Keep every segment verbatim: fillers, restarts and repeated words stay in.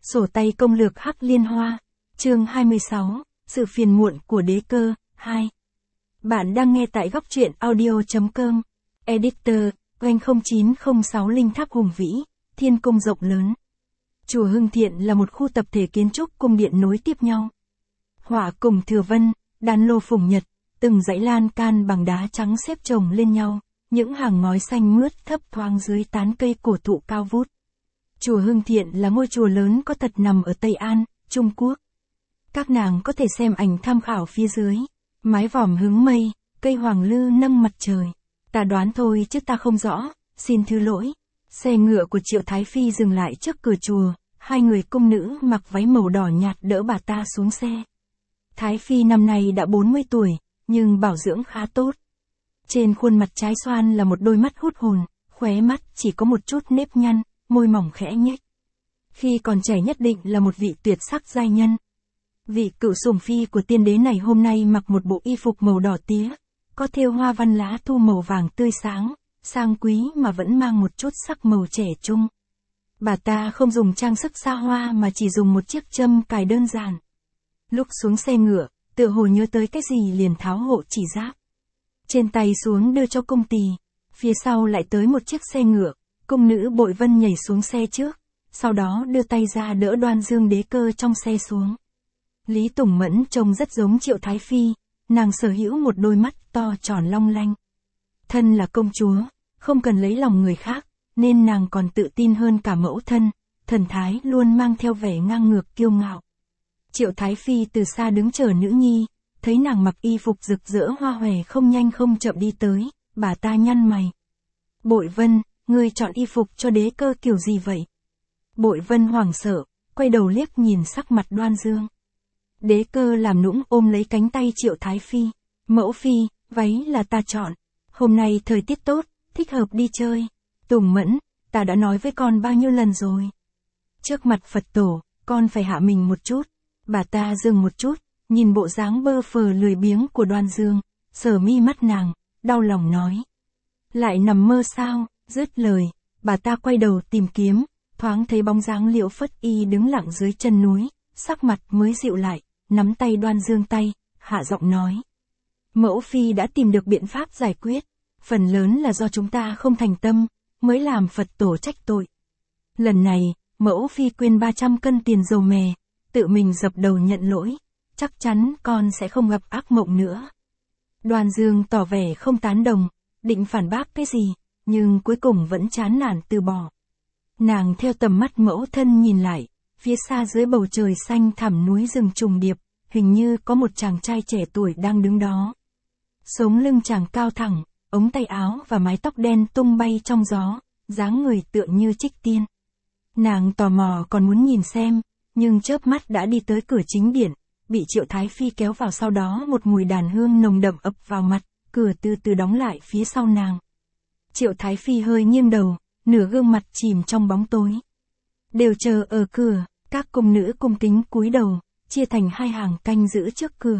Sổ tay công lược Hắc Liên Hoa, chương hai mươi sáu, sự phiền muộn của đế cơ, hai. Bạn đang nghe tại góc truyện audio.com. Editor, Oanh không chín không sáu Linh Tháp hùng vĩ, thiên cung rộng lớn. Chùa Hưng Thiện là một khu tập thể kiến trúc cung điện nối tiếp nhau. Họa cùng thừa vân, đàn lô phùng nhật, từng dãy lan can bằng đá trắng xếp chồng lên nhau, những hàng ngói xanh mướt thấp thoáng dưới tán cây cổ thụ cao vút. Chùa Hưng Thiện là ngôi chùa lớn có tật nằm ở Tây An, Trung Quốc. Các nàng có thể xem ảnh tham khảo phía dưới. Mái vòm hướng mây, cây hoàng lư nâng mặt trời. Ta đoán thôi chứ ta không rõ, xin thứ lỗi. Xe ngựa của Triệu Thái Phi dừng lại trước cửa chùa, hai người cung nữ mặc váy màu đỏ nhạt đỡ bà ta xuống xe. Thái Phi năm nay đã bốn mươi tuổi, nhưng bảo dưỡng khá tốt. Trên khuôn mặt trái xoan là một đôi mắt hút hồn, khóe mắt chỉ có một chút nếp nhăn, môi mỏng khẽ nhếch. Khi còn trẻ nhất định là một vị tuyệt sắc giai nhân. Vị cựu sủng phi của tiên đế này hôm nay mặc một bộ y phục màu đỏ tía, có thêu hoa văn lá thu màu vàng tươi sáng, sang quý mà vẫn mang một chút sắc màu trẻ trung. Bà ta không dùng trang sức xa hoa mà chỉ dùng một chiếc châm cài đơn giản. Lúc xuống xe ngựa, tựa hồ nhớ tới cái gì liền tháo hộ chỉ giáp trên tay xuống đưa cho cung tỳ. Phía sau lại tới một chiếc xe ngựa, cung nữ Bội Vân nhảy xuống xe trước, sau đó đưa tay ra đỡ Đoan Dương đế cơ trong xe xuống. Lý Tùng Mẫn trông rất giống Triệu Thái Phi, nàng sở hữu một đôi mắt to tròn long lanh. Thân là công chúa, không cần lấy lòng người khác, nên nàng còn tự tin hơn cả mẫu thân, thần thái luôn mang theo vẻ ngang ngược kiêu ngạo. Triệu Thái Phi từ xa đứng chờ nữ nhi, thấy nàng mặc y phục rực rỡ hoa hòe không nhanh không chậm đi tới, bà ta nhăn mày. Bội Vân, ngươi chọn y phục cho đế cơ kiểu gì vậy? Bội Vân hoảng sợ, quay đầu liếc nhìn sắc mặt Đoan Dương. Đế cơ làm nũng ôm lấy cánh tay Triệu Thái Phi. Mẫu phi, váy là ta chọn. Hôm nay thời tiết tốt, thích hợp đi chơi. Tùng Mẫn, ta đã nói với con bao nhiêu lần rồi. Trước mặt Phật tổ, con phải hạ mình một chút. Bà ta dừng một chút, nhìn bộ dáng bơ phờ lười biếng của Đoan Dương, sờ mi mắt nàng, đau lòng nói. Lại nằm mơ sao? Dứt lời, bà ta quay đầu tìm kiếm, thoáng thấy bóng dáng Liễu Phất Y đứng lặng dưới chân núi, sắc mặt mới dịu lại, nắm tay Đoan Dương tay, hạ giọng nói. Mẫu phi đã tìm được biện pháp giải quyết, phần lớn là do chúng ta không thành tâm, mới làm Phật tổ trách tội. Lần này, mẫu phi quyên ba trăm cân tiền dầu mè, tự mình dập đầu nhận lỗi, chắc chắn con sẽ không gặp ác mộng nữa. Đoan Dương tỏ vẻ không tán đồng, định phản bác cái gì, nhưng cuối cùng vẫn chán nản từ bỏ. Nàng theo tầm mắt mẫu thân nhìn lại, phía xa dưới bầu trời xanh thẳm núi rừng trùng điệp, hình như có một chàng trai trẻ tuổi đang đứng đó. Sống lưng chàng cao thẳng, ống tay áo và mái tóc đen tung bay trong gió, dáng người tựa như trích tiên. Nàng tò mò còn muốn nhìn xem, nhưng chớp mắt đã đi tới cửa chính điện, bị Triệu Thái Phi kéo vào, sau đó một mùi đàn hương nồng đậm ập vào mặt, cửa từ từ đóng lại phía sau nàng. Triệu Thái Phi hơi nghiêng đầu, nửa gương mặt chìm trong bóng tối. Đều chờ ở cửa, các cung nữ cung kính cúi đầu, chia thành hai hàng canh giữ trước cửa.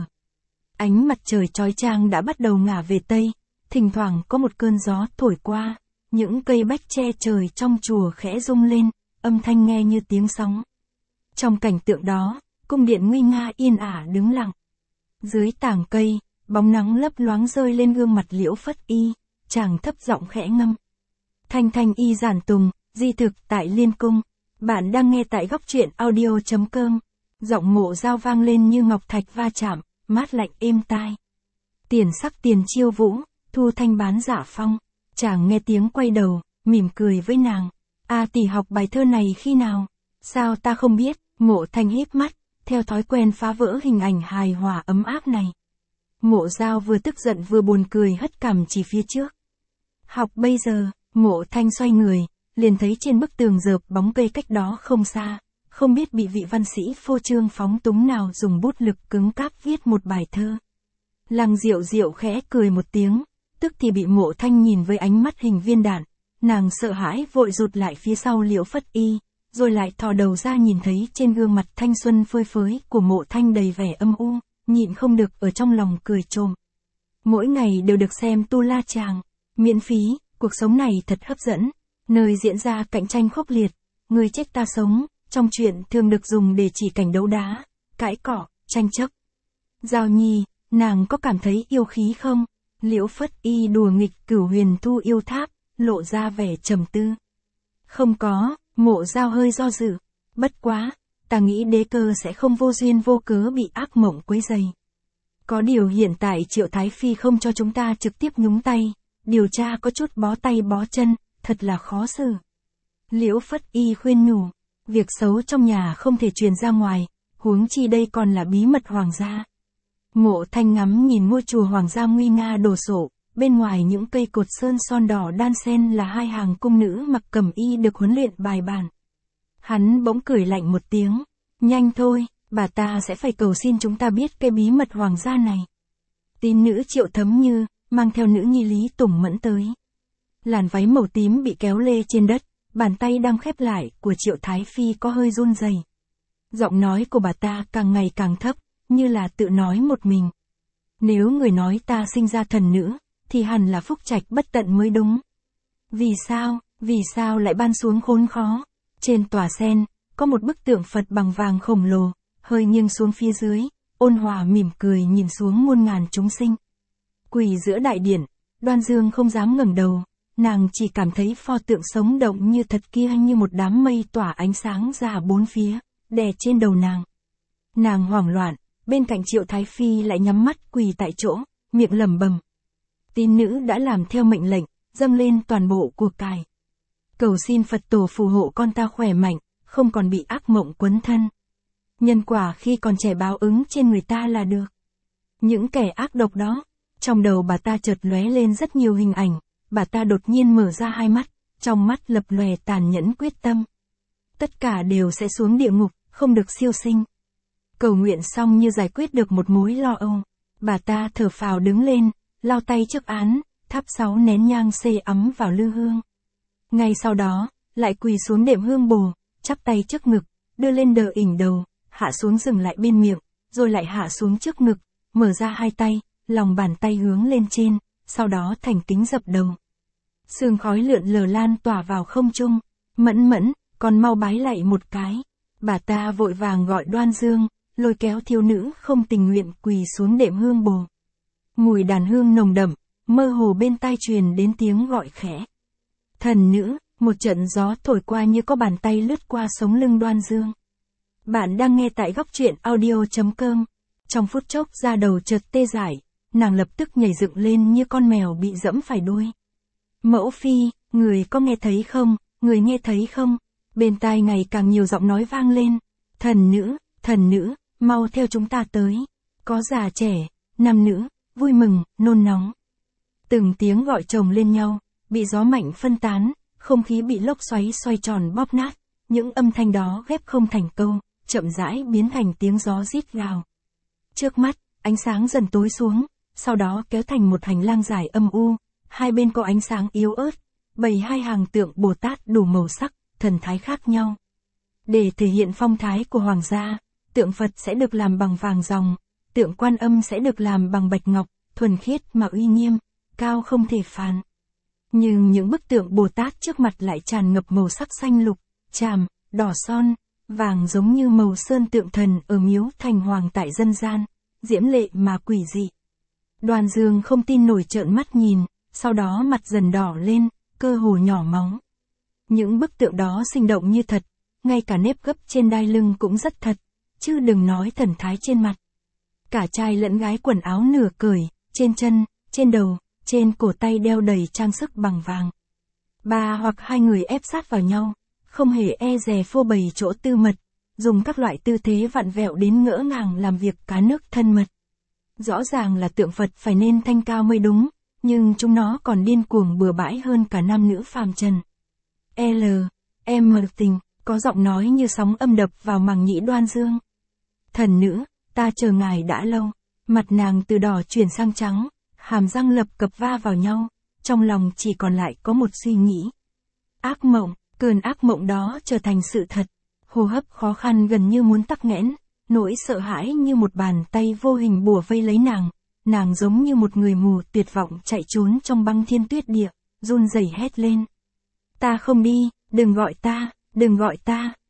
Ánh mặt trời chói chang đã bắt đầu ngả về tây, thỉnh thoảng có một cơn gió thổi qua, những cây bách che trời trong chùa khẽ rung lên, âm thanh nghe như tiếng sóng. Trong cảnh tượng đó, cung điện nguy nga yên ả đứng lặng. Dưới tàng cây, bóng nắng lấp loáng rơi lên gương mặt Liễu Phất Y, chàng thấp giọng khẽ ngâm. Thanh thanh y giản tùng, di thực tại Liên Cung. Bạn đang nghe tại góc truyện audio.com. Giọng Mộ Dao vang lên như ngọc thạch va chạm, mát lạnh êm tai. Tiền sắc tiền chiêu vũ, thu thanh bán giả phong. Chàng nghe tiếng quay đầu, mỉm cười với nàng. A tỷ học bài thơ này khi nào? Sao ta không biết? Mộ Thanh híp mắt, theo thói quen phá vỡ hình ảnh hài hòa ấm áp này. Mộ Dao vừa tức giận vừa buồn cười hất cằm chỉ phía trước. Học bây giờ, Mộ Thanh xoay người, liền thấy trên bức tường rợp bóng cây cách đó không xa, không biết bị vị văn sĩ phô trương phóng túng nào dùng bút lực cứng cáp viết một bài thơ. Lăng Diệu Diệu khẽ cười một tiếng, tức thì bị Mộ Thanh nhìn với ánh mắt hình viên đạn, nàng sợ hãi vội rụt lại phía sau Liễu Phất Y, rồi lại thò đầu ra nhìn thấy trên gương mặt thanh xuân phơi phới của Mộ Thanh đầy vẻ âm u, nhịn không được ở trong lòng cười trộm. Mỗi ngày đều được xem tu la chàng, miễn phí, cuộc sống này thật hấp dẫn, nơi diễn ra cạnh tranh khốc liệt, người chết ta sống, trong truyện thường được dùng để chỉ cảnh đấu đá, cãi cọ, tranh chấp. Giao Nhi, nàng có cảm thấy yêu khí không? Liễu Phất Y đùa nghịch Cửu Huyền Thu Yêu Tháp, lộ ra vẻ trầm tư. Không có, Mộ Giao hơi do dự. Bất quá, ta nghĩ Đế Cơ sẽ không vô duyên vô cớ bị ác mộng quấy rầy. Có điều hiện tại Triệu Thái Phi không cho chúng ta trực tiếp nhúng tay, điều tra có chút bó tay bó chân, thật là khó xử. Liễu Phất Y khuyên nhủ, việc xấu trong nhà không thể truyền ra ngoài, huống chi đây còn là bí mật hoàng gia. Mộ Thanh ngắm nhìn ngôi chùa hoàng gia nguy nga đồ sộ, bên ngoài những cây cột sơn son đỏ đan xen là hai hàng cung nữ mặc cẩm y được huấn luyện bài bản. Hắn bỗng cười lạnh một tiếng, nhanh thôi, bà ta sẽ phải cầu xin chúng ta biết cái bí mật hoàng gia này. Tín nữ Triệu Thấm Như, mang theo nữ nhi Lý Tùng Mẫn tới. Làn váy màu tím bị kéo lê trên đất, bàn tay đang khép lại của Triệu Thái Phi có hơi run rẩy. Giọng nói của bà ta càng ngày càng thấp, như là tự nói một mình. Nếu người nói ta sinh ra thần nữ, thì hẳn là phúc trạch bất tận mới đúng. Vì sao, vì sao lại ban xuống khốn khó? Trên tòa sen, có một bức tượng Phật bằng vàng khổng lồ, hơi nghiêng xuống phía dưới, ôn hòa mỉm cười nhìn xuống muôn ngàn chúng sinh. Quỳ giữa đại điện, Đoan Dương không dám ngẩng đầu, nàng chỉ cảm thấy pho tượng sống động như thật kia như một đám mây tỏa ánh sáng ra bốn phía, đè trên đầu nàng. Nàng hoảng loạn, bên cạnh Triệu Thái Phi lại nhắm mắt quỳ tại chỗ, miệng lẩm bẩm. Tín nữ đã làm theo mệnh lệnh, dâng lên toàn bộ của cải. Cầu xin Phật tổ phù hộ con ta khỏe mạnh, không còn bị ác mộng quấn thân. Nhân quả khi còn trẻ báo ứng trên người ta là được. Những kẻ ác độc đó, trong đầu bà ta chợt lóe lên rất nhiều hình ảnh, bà ta đột nhiên mở ra hai mắt, trong mắt lập lòe tàn nhẫn quyết tâm. Tất cả đều sẽ xuống địa ngục, không được siêu sinh. Cầu nguyện xong như giải quyết được một mối lo âu, bà ta thở phào đứng lên, lau tay trước án, thắp sáu nén nhang xê ấm vào lư hương. Ngay sau đó, lại quỳ xuống đệm hương bồ, chắp tay trước ngực, đưa lên đờ ỉnh đầu, hạ xuống dừng lại bên miệng, rồi lại hạ xuống trước ngực, mở ra hai tay, lòng bàn tay hướng lên trên, sau đó thành kính dập đầu. Sương khói lượn lờ lan tỏa vào không trung, Mẫn Mẫn, còn mau bái lạy một cái. Bà ta vội vàng gọi Đoan Dương, lôi kéo thiếu nữ không tình nguyện quỳ xuống đệm hương bồ. Mùi đàn hương nồng đậm, mơ hồ bên tai truyền đến tiếng gọi khẽ. Thần nữ, một trận gió thổi qua như có bàn tay lướt qua sống lưng Đoan Dương. Bạn đang nghe tại góc truyện audio chấm com. Trong phút chốc da đầu chợt tê dại, nàng lập tức nhảy dựng lên như con mèo bị dẫm phải đuôi. Mẫu phi, người có nghe thấy không, người nghe thấy không? Bên tai ngày càng nhiều giọng nói vang lên. Thần nữ, thần nữ, mau theo chúng ta tới. Có già trẻ, nam nữ, vui mừng, nôn nóng. Từng tiếng gọi chồng lên nhau, bị gió mạnh phân tán, không khí bị lốc xoáy xoay tròn bóp nát. Những âm thanh đó ghép không thành câu, chậm rãi biến thành tiếng gió rít gào. Trước mắt, ánh sáng dần tối xuống, sau đó kéo thành một hành lang dài âm u, hai bên có ánh sáng yếu ớt, bày hai hàng tượng Bồ Tát đủ màu sắc, thần thái khác nhau. Để thể hiện phong thái của hoàng gia, tượng Phật sẽ được làm bằng vàng ròng, tượng Quan Âm sẽ được làm bằng bạch ngọc, thuần khiết mà uy nghiêm, cao không thể phàn. Nhưng những bức tượng Bồ Tát trước mặt lại tràn ngập màu sắc xanh lục, tràm, đỏ son, vàng giống như màu sơn tượng thần ở miếu thành hoàng tại dân gian, diễm lệ mà quỷ dị. Đoan Dương không tin nổi trợn mắt nhìn, sau đó mặt dần đỏ lên, cơ hồ nhỏ máu. Những bức tượng đó sinh động như thật, ngay cả nếp gấp trên đai lưng cũng rất thật, chứ đừng nói thần thái trên mặt. Cả trai lẫn gái quần áo nửa cởi, trên chân, trên đầu, trên cổ tay đeo đầy trang sức bằng vàng. Ba hoặc hai người ép sát vào nhau, không hề e dè phô bày chỗ tư mật, dùng các loại tư thế vặn vẹo đến ngỡ ngàng làm việc cá nước thân mật. Rõ ràng là tượng Phật phải nên thanh cao mới đúng, nhưng chúng nó còn điên cuồng bừa bãi hơn cả nam nữ phàm trần. L, em mờ tình, có giọng nói như sóng âm đập vào màng nhĩ Đoan Dương. Thần nữ, ta chờ ngài đã lâu. Mặt nàng từ đỏ chuyển sang trắng, hàm răng lập cập va vào nhau, trong lòng chỉ còn lại có một suy nghĩ. Ác mộng, cơn ác mộng đó trở thành sự thật. Hô hấp khó khăn gần như muốn tắc nghẽn, nỗi sợ hãi như một bàn tay vô hình bủa vây lấy nàng. Nàng giống như một người mù tuyệt vọng chạy trốn trong băng thiên tuyết địa, run rẩy hét lên. Ta không đi, đừng gọi ta, đừng gọi ta,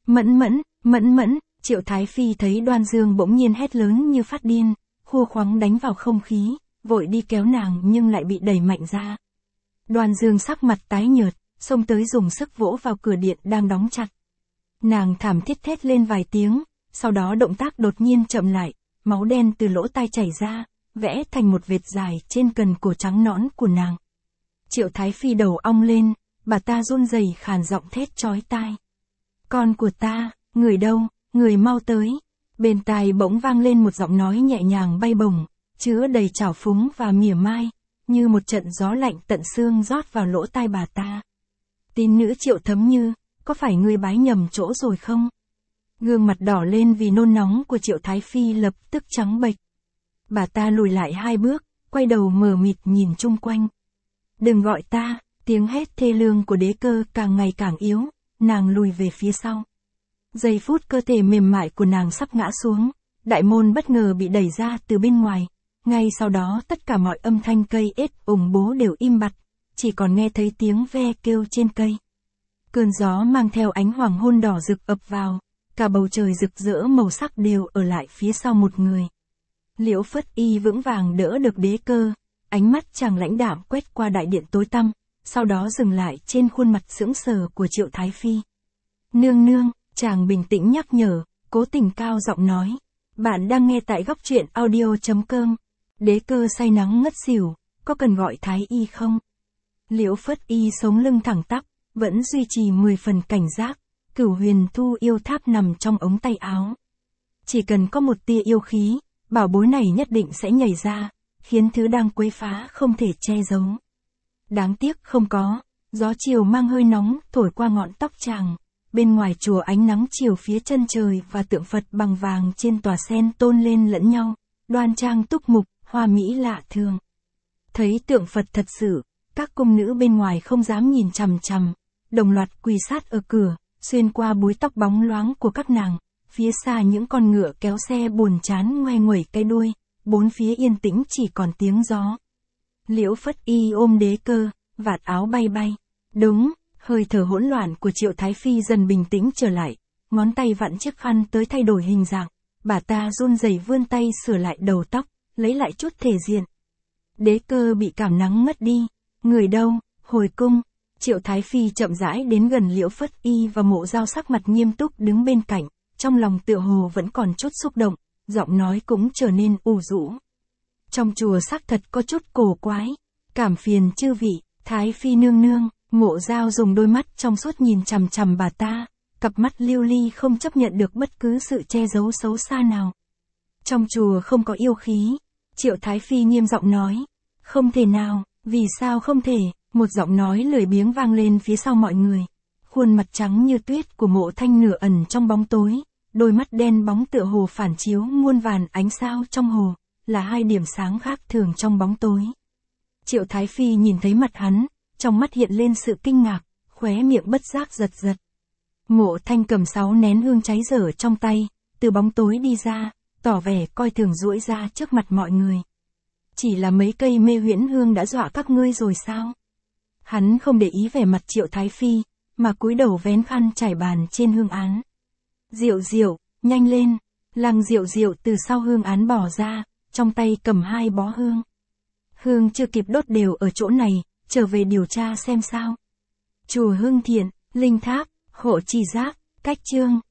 Mẫn mẫn, mẫn mẫn, Triệu Thái Phi thấy Đoan Dương bỗng nhiên hét lớn như phát điên, khua khoắng đánh vào không khí, vội đi kéo nàng nhưng lại bị đẩy mạnh ra. Đoan Dương sắc mặt tái nhợt, xông tới dùng sức vỗ vào cửa điện đang đóng chặt. Nàng thảm thiết thét lên vài tiếng, sau đó động tác đột nhiên chậm lại, máu đen từ lỗ tai chảy ra, vẽ thành một vệt dài trên cần cổ trắng nõn của nàng. Triệu Thái Phi đầu ong lên, bà ta run rẩy khàn giọng thét chói tai. Con của ta, người đâu, người mau tới. Bên tai bỗng vang lên một giọng nói nhẹ nhàng bay bổng, chứa đầy trào phúng và mỉa mai, như một trận gió lạnh tận xương rót vào lỗ tai bà ta. Tín nữ Triệu Thấm Như, có phải ngươi bái nhầm chỗ rồi không? Gương mặt đỏ lên vì nôn nóng của Triệu Thái Phi lập tức trắng bệch. Bà ta lùi lại hai bước, quay đầu mờ mịt nhìn chung quanh. Đừng gọi ta, tiếng hét thê lương của Đế Cơ càng ngày càng yếu, nàng lùi về phía sau. Giây phút cơ thể mềm mại của nàng sắp ngã xuống, đại môn bất ngờ bị đẩy ra từ bên ngoài. Ngay sau đó tất cả mọi âm thanh cây ếch ủng bố đều im bặt, chỉ còn nghe thấy tiếng ve kêu trên cây. Cơn gió mang theo ánh hoàng hôn đỏ rực ập vào, cả bầu trời rực rỡ màu sắc đều ở lại phía sau một người. Liễu Phất Y vững vàng đỡ được Đế Cơ, ánh mắt chàng lãnh đạm quét qua đại điện tối tăm, sau đó dừng lại trên khuôn mặt sững sờ của Triệu Thái Phi. Nương nương, chàng bình tĩnh nhắc nhở, cố tình cao giọng nói. Bạn đang nghe tại góc truyện audio chấm com. Đế Cơ say nắng ngất xỉu, có cần gọi Thái Y không? Liễu Phất Y sống lưng thẳng tắp, vẫn duy trì mười phần cảnh giác, Cửu Huyền Thu yêu tháp nằm trong ống tay áo. Chỉ cần có một tia yêu khí, bảo bối này nhất định sẽ nhảy ra, khiến thứ đang quấy phá không thể che giấu. Đáng tiếc không có, gió chiều mang hơi nóng thổi qua ngọn tóc chàng. Bên ngoài chùa ánh nắng chiều phía chân trời và tượng Phật bằng vàng trên tòa sen tôn lên lẫn nhau, đoan trang túc mục, hoa mỹ lạ thường. Thấy tượng Phật thật sự, các cung nữ bên ngoài không dám nhìn chằm chằm, đồng loạt quỳ sát ở cửa, xuyên qua búi tóc bóng loáng của các nàng. Phía xa những con ngựa kéo xe buồn chán ngoe nguẩy cái đuôi, bốn phía yên tĩnh chỉ còn tiếng gió. Liễu Phất Y ôm Đế Cơ, vạt áo bay bay. Đúng, hơi thở hỗn loạn của Triệu Thái Phi dần bình tĩnh trở lại, ngón tay vặn chiếc khăn tới thay đổi hình dạng, bà ta run rẩy vươn tay sửa lại đầu tóc, lấy lại chút thể diện. Đế Cơ bị cảm nắng mất đi, người đâu, hồi cung. Triệu Thái Phi chậm rãi đến gần Liễu Phất Y và Mộ Dao sắc mặt nghiêm túc đứng bên cạnh, trong lòng tựa hồ vẫn còn chút xúc động, giọng nói cũng trở nên u rũ. Trong chùa xác thật có chút cổ quái, cảm phiền chư vị, Thái Phi nương nương. Mộ Dao dùng đôi mắt trong suốt nhìn chằm chằm bà ta, cặp mắt lưu ly không chấp nhận được bất cứ sự che giấu xấu xa nào. Trong chùa không có yêu khí, Triệu Thái Phi nghiêm giọng nói. Không thể nào, vì sao không thể, một giọng nói lười biếng vang lên phía sau mọi người. Khuôn mặt trắng như tuyết của Mộ Thanh nửa ẩn trong bóng tối, đôi mắt đen bóng tựa hồ phản chiếu muôn vàn ánh sao trong hồ, là hai điểm sáng khác thường trong bóng tối. Triệu Thái Phi nhìn thấy mặt hắn, trong mắt hiện lên sự kinh ngạc, khóe miệng bất giác giật giật. Mộ Thanh cầm sáu nén hương cháy dở trong tay, từ bóng tối đi ra, tỏ vẻ coi thường duỗi ra trước mặt mọi người. Chỉ là mấy cây mê huyễn hương đã dọa các ngươi rồi sao? Hắn không để ý vẻ mặt Triệu Thái Phi, mà cúi đầu vén khăn trải bàn trên hương án. Diệu Diệu, nhanh lên, Lăng Diệu Diệu từ sau hương án bỏ ra, trong tay cầm hai bó hương. Hương chưa kịp đốt đều ở chỗ này, trở về điều tra xem sao. Chùa Hưng Thiện, Linh Tháp, Hộ Trì Giác, Cách Chương.